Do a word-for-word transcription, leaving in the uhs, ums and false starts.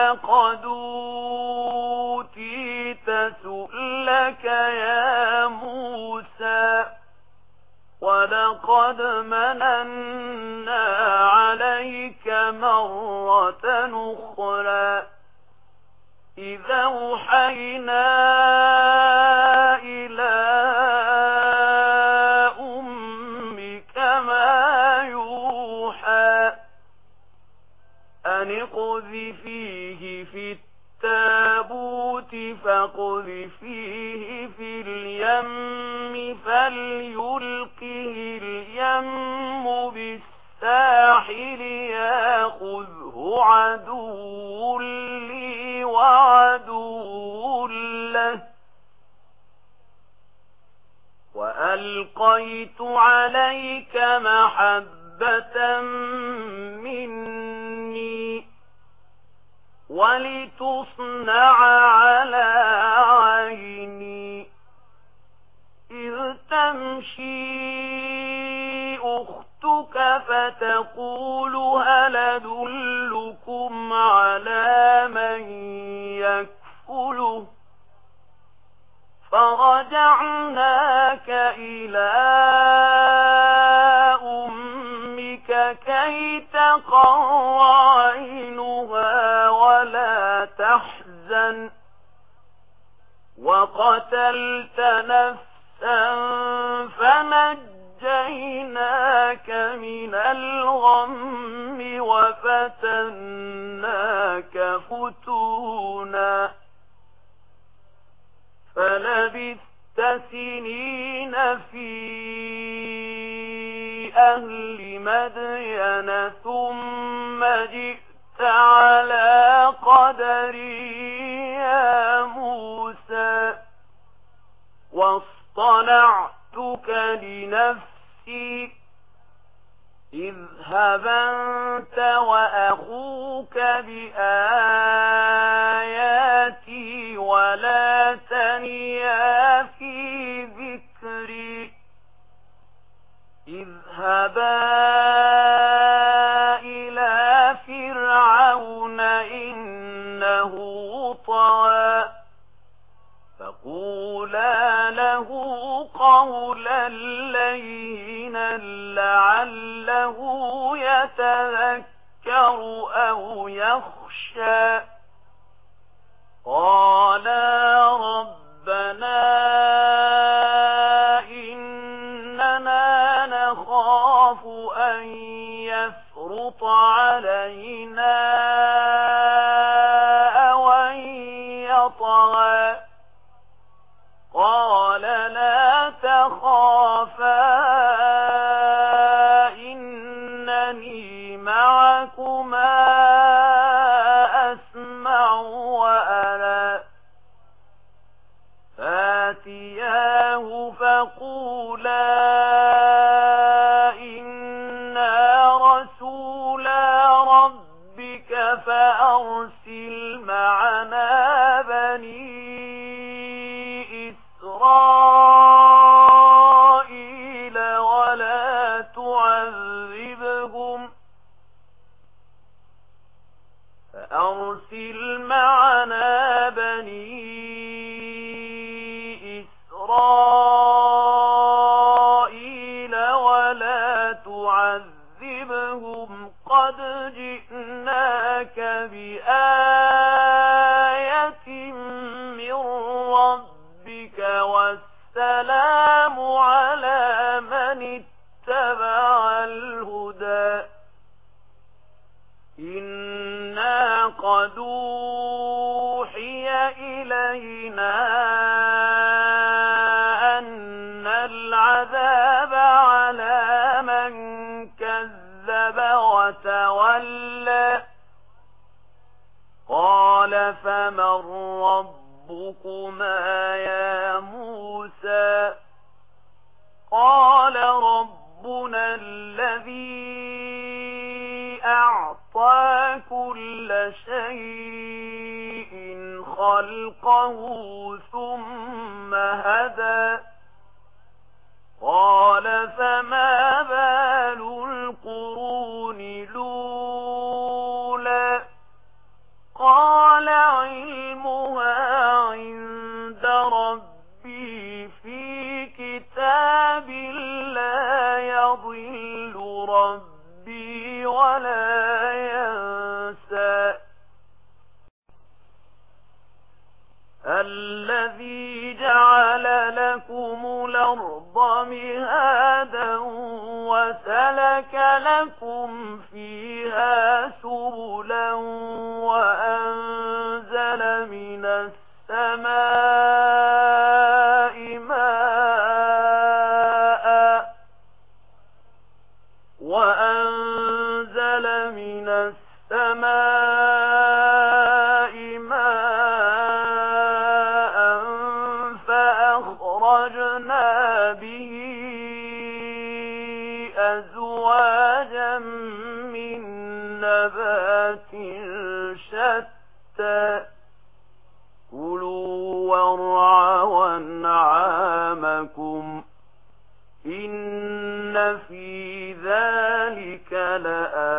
لقد أوتيت سؤلك يا موسى ولقد مننا عليك مرة أخرى إذا أوحينا إلى أمك ما يوحى أن اقذفيه في التابوت فاقذفيه في اليم فليلقه اليم بالساحل ياخذه عدو لي وعدو له وألقيت عليك محبة مني ولتصنع على عيني إذ تمشي أختك فتقول هل أدلكم على من يكفله فرجعناك إلى أمك كي تقر عينها ولا تحزن وقتلت نفسا فنجيناك من الغم وفتناك فتونا فلبثت سنين في أهل مدين ثم جئت على قدري يا موسى واصطنعتك لنفسي اذهب أنت وأخوك بآياتي ولا تنيا في ذكري اذهبا إلى فرعون إنه طغى فقولا له قولا لينا لعله يتذكر أو يخشى قالا ربنا إننا نخاف أن يفرط علينا أو أن يطغى قال لا تخافا إنني معكما أسمع وأرى فاتياه فقولا إنا رسولا ربك فأرسل معنا بني إسرائيل ولا تعذبهم فأرسل معنا بني إسرائيل ولا تعذبهم قد جئناك بآية من ربك والسلام على من اتبع الهدى إنا قد أوحي إلينا أن العذاب على من كذب وتولى قال فمن ربكما يا موسى قال ربنا الذي أعطى كل شيء خلقه ثم هدى قال فما بال القرون الأولى قال مهادا وسلك لكم فيها سبلا وأنزل من السماء ماء وأنزل من السماء ماء فأخرجنا به أزواجا من نبات شتى كلوا وارعوا أنعامكم إن في ذلك لآيات